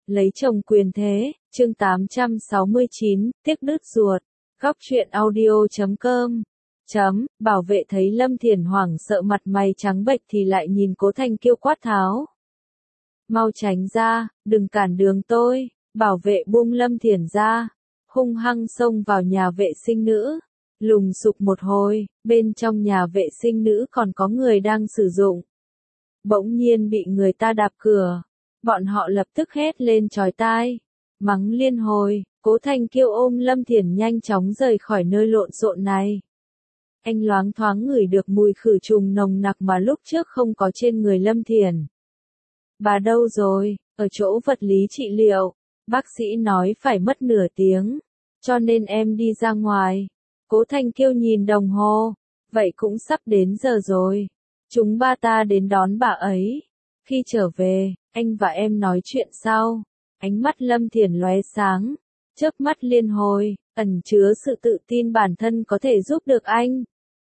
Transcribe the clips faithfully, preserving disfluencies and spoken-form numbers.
Lấy chồng quyền thế, chương tám trăm sáu mươi chín, tiếc đứt ruột. Góc truyện audio chấm com. Chấm, bảo vệ thấy Lâm Thiển hoảng sợ mặt mày trắng bệch thì lại nhìn Cố Thanh Kiêu quát tháo. Mau tránh ra, đừng cản đường tôi, bảo vệ buông Lâm Thiển ra, hung hăng xông vào nhà vệ sinh nữ. Lùng sục một hồi, bên trong nhà vệ sinh nữ còn có người đang sử dụng. Bỗng nhiên bị người ta đạp cửa, bọn họ lập tức hét lên chói tai, mắng liên hồi. Cố Thanh Kiêu ôm Lâm Thiển nhanh chóng rời khỏi nơi lộn xộn này. Anh loáng thoáng ngửi được mùi khử trùng nồng nặc mà lúc trước không có trên người Lâm Thiển. Bà đâu rồi? Ở chỗ vật lý trị liệu. Bác sĩ nói phải mất nửa tiếng, cho nên em đi ra ngoài. Cố Thanh Kiêu nhìn đồng hồ, vậy cũng sắp đến giờ rồi. Chúng ba ta đến đón bà ấy. Khi trở về, anh và em nói chuyện sau. Ánh mắt Lâm Thiển lóe sáng, chớp mắt liên hồi, ẩn chứa sự tự tin bản thân có thể giúp được anh.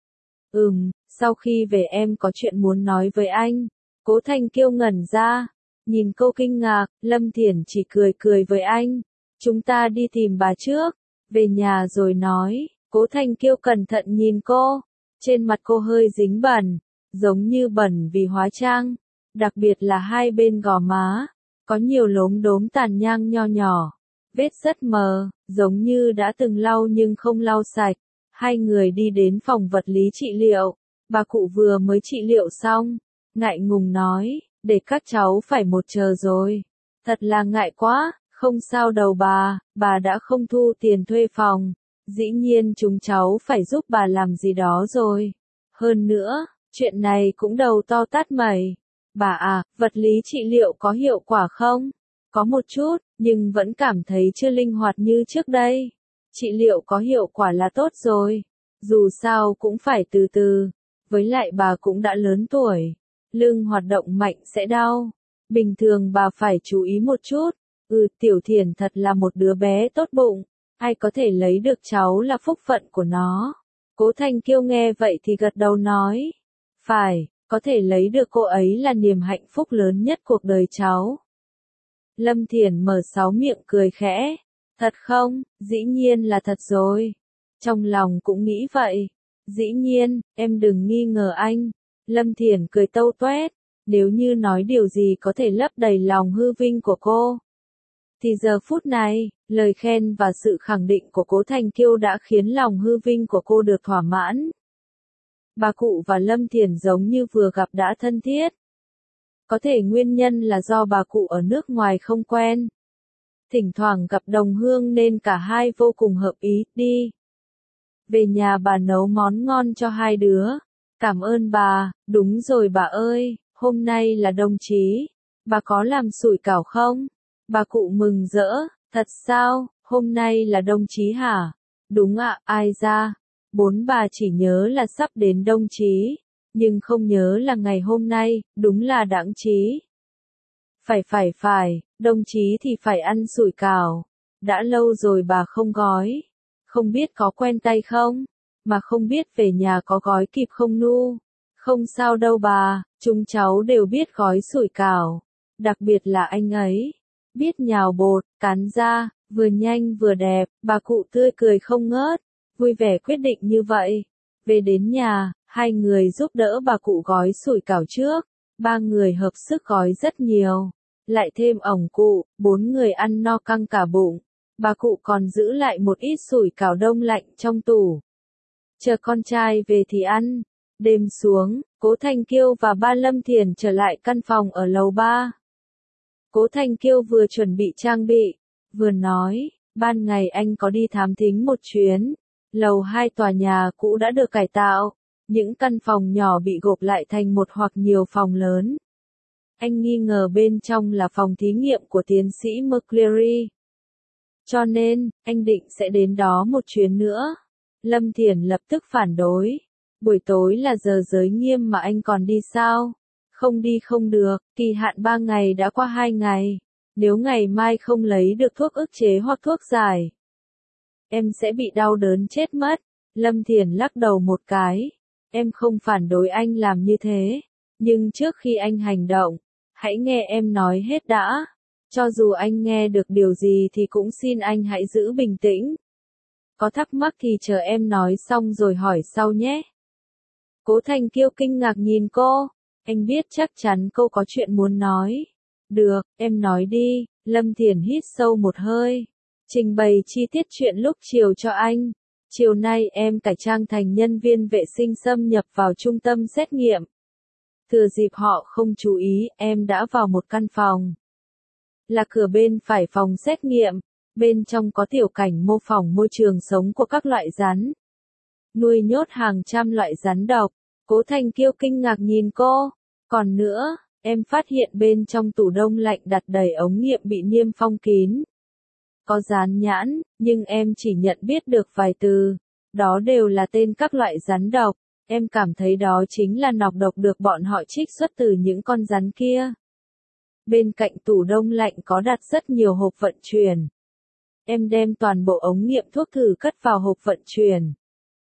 Ừm, sau khi về em có chuyện muốn nói với anh. Cố Thanh Kiêu ngẩn ra, nhìn cô kinh ngạc, Lâm Thiển chỉ cười cười với anh. Chúng ta đi tìm bà trước, về nhà rồi nói. Cố Thanh Kiêu cẩn thận nhìn cô, trên mặt cô hơi dính bẩn, giống như bẩn vì hóa trang, đặc biệt là hai bên gò má, có nhiều lốm đốm tàn nhang nho nhỏ, vết rất mờ, giống như đã từng lau nhưng không lau sạch. Hai người đi đến phòng vật lý trị liệu, bà cụ vừa mới trị liệu xong, ngại ngùng nói, để các cháu phải một chờ rồi. Thật là ngại quá, không sao đâu bà, bà đã không thu tiền thuê phòng. Dĩ nhiên chúng cháu phải giúp bà làm gì đó rồi. Hơn nữa, chuyện này cũng đầu to tát mày. Bà à, vật lý trị liệu có hiệu quả không? Có một chút, nhưng vẫn cảm thấy chưa linh hoạt như trước đây. Trị liệu có hiệu quả là tốt rồi. Dù sao cũng phải từ từ. Với lại bà cũng đã lớn tuổi. Lưng hoạt động mạnh sẽ đau. Bình thường bà phải chú ý một chút. Ừ, Tiểu Thiển thật là một đứa bé tốt bụng. Ai có thể lấy được cháu là phúc phận của nó. Cố Thanh Kiêu nghe vậy thì gật đầu nói. Phải, có thể lấy được cô ấy là niềm hạnh phúc lớn nhất cuộc đời cháu. Lâm Thiển mở sáu miệng cười khẽ. Thật không? Dĩ nhiên là thật rồi. Trong lòng cũng nghĩ vậy. Dĩ nhiên, em đừng nghi ngờ anh. Lâm Thiển cười tâu toét. Nếu như nói điều gì có thể lấp đầy lòng hư vinh của cô, thì giờ phút này, lời khen và sự khẳng định của Cố Thanh Kiêu đã khiến lòng hư vinh của cô được thỏa mãn. Bà cụ và Lâm Thiển giống như vừa gặp đã thân thiết. Có thể nguyên nhân là do bà cụ ở nước ngoài không quen. Thỉnh thoảng gặp đồng hương nên cả hai vô cùng hợp ý, đi. Về nhà bà nấu món ngon cho hai đứa. Cảm ơn bà, đúng rồi bà ơi, hôm nay là đồng chí. Bà có làm sủi cảo không? Bà cụ mừng rỡ, thật sao, hôm nay là đồng chí hả? Đúng ạ, ai ra? Bốn bà chỉ nhớ là sắp đến đồng chí, nhưng không nhớ là ngày hôm nay, đúng là đãng trí. Phải phải phải, đồng chí thì phải ăn sủi cảo. Đã lâu rồi bà không gói. Không biết có quen tay không? Mà không biết về nhà có gói kịp không nu? Không sao đâu bà, chúng cháu đều biết gói sủi cảo. Đặc biệt là anh ấy. Biết nhào bột, cán ra, vừa nhanh vừa đẹp, bà cụ tươi cười không ngớt, vui vẻ quyết định như vậy. Về đến nhà, hai người giúp đỡ bà cụ gói sủi cảo trước, ba người hợp sức gói rất nhiều, lại thêm ổng cụ, bốn người ăn no căng cả bụng. Bà cụ còn giữ lại một ít sủi cảo đông lạnh trong tủ. Chờ con trai về thì ăn. Đêm xuống, Cố Thanh Kiêu và ba Lâm Thiển trở lại căn phòng ở lầu ba. Cố Thanh Kiêu vừa chuẩn bị trang bị, vừa nói, ban ngày anh có đi thám thính một chuyến. Lầu hai tòa nhà cũ đã được cải tạo, những căn phòng nhỏ bị gộp lại thành một hoặc nhiều phòng lớn. Anh nghi ngờ bên trong là phòng thí nghiệm của tiến sĩ McCleary. Cho nên, anh định sẽ đến đó một chuyến nữa. Lâm Thiển lập tức phản đối. Buổi tối là giờ giới nghiêm mà anh còn đi sao? Không đi không được, kỳ hạn ba ngày đã qua hai ngày. Nếu ngày mai không lấy được thuốc ức chế hoặc thuốc giải, em sẽ bị đau đớn chết mất. Lâm Thiển lắc đầu một cái. Em không phản đối anh làm như thế. Nhưng trước khi anh hành động, hãy nghe em nói hết đã. Cho dù anh nghe được điều gì thì cũng xin anh hãy giữ bình tĩnh. Có thắc mắc thì chờ em nói xong rồi hỏi sau nhé. Cố Thành Kiêu kinh ngạc nhìn cô. Anh biết chắc chắn cô có chuyện muốn nói. Được, em nói đi. Lâm Thiển hít sâu một hơi. Trình bày chi tiết chuyện lúc chiều cho anh. Chiều nay em cải trang thành nhân viên vệ sinh xâm nhập vào trung tâm xét nghiệm. Thừa dịp họ không chú ý, em đã vào một căn phòng. Là cửa bên phải phòng xét nghiệm. Bên trong có tiểu cảnh mô phỏng môi trường sống của các loại rắn. Nuôi nhốt hàng trăm loại rắn độc. Cố Thành Kiêu kinh ngạc nhìn cô. Còn nữa, em phát hiện bên trong tủ đông lạnh đặt đầy ống nghiệm bị niêm phong kín. Có dán nhãn, nhưng em chỉ nhận biết được vài từ. Đó đều là tên các loại rắn độc. Em cảm thấy đó chính là nọc độc được bọn họ trích xuất từ những con rắn kia. Bên cạnh tủ đông lạnh có đặt rất nhiều hộp vận chuyển. Em đem toàn bộ ống nghiệm thuốc thử cất vào hộp vận chuyển.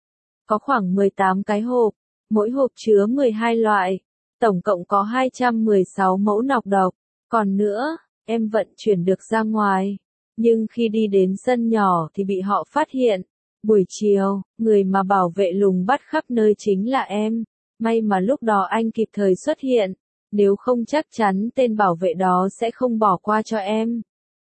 Có khoảng mười tám cái hộp, mỗi hộp chứa mười hai loại, tổng cộng có hai trăm mười sáu mẫu nọc độc. Còn nữa, em vận chuyển được ra ngoài, nhưng khi đi đến sân nhỏ thì bị họ phát hiện. Buổi chiều, người mà bảo vệ lùng bắt khắp nơi chính là em. May mà lúc đó anh kịp thời xuất hiện, nếu không chắc chắn tên bảo vệ đó sẽ không bỏ qua cho em.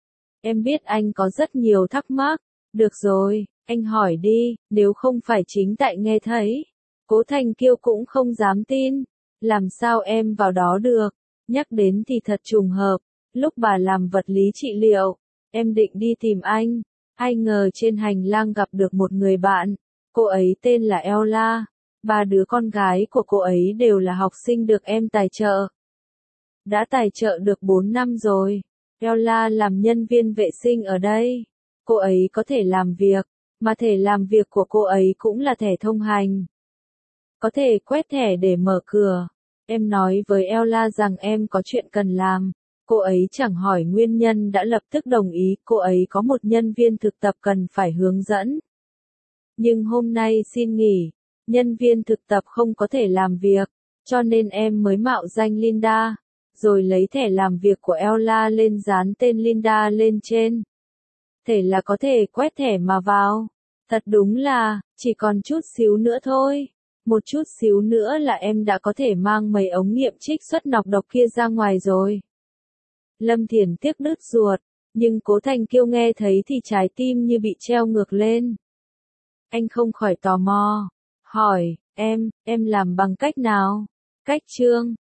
Em biết anh có rất nhiều thắc mắc. Được rồi, anh hỏi đi, nếu không phải chính tại nghe thấy. Cố Thành Kiêu cũng không dám tin. Làm sao em vào đó được? Nhắc đến thì thật trùng hợp. Lúc bà làm vật lý trị liệu, em định đi tìm anh. Ai ngờ trên hành lang gặp được một người bạn. Cô ấy tên là Ella. Ba đứa con gái của cô ấy đều là học sinh được em tài trợ. Đã tài trợ được bốn năm rồi. Ella làm nhân viên vệ sinh ở đây. Cô ấy có thể làm việc, mà thẻ làm việc của cô ấy cũng là thẻ thông hành. Có thể quét thẻ để mở cửa. Em nói với Ella rằng em có chuyện cần làm. Cô ấy chẳng hỏi nguyên nhân đã lập tức đồng ý. Cô ấy có một nhân viên thực tập cần phải hướng dẫn. Nhưng hôm nay xin nghỉ. Nhân viên thực tập không có thể làm việc, cho nên em mới mạo danh Linda. Rồi lấy thẻ làm việc của Ella lên dán tên Linda lên trên. Thể là có thể quét thẻ mà vào. Thật đúng là, chỉ còn chút xíu nữa thôi. Một chút xíu nữa là em đã có thể mang mấy ống nghiệm trích xuất nọc độc kia ra ngoài rồi. Lâm Thiển tiếc đứt ruột, nhưng Cố Thành Kiêu nghe thấy thì trái tim như bị treo ngược lên. Anh không khỏi tò mò, hỏi, em, em làm bằng cách nào? Cách chương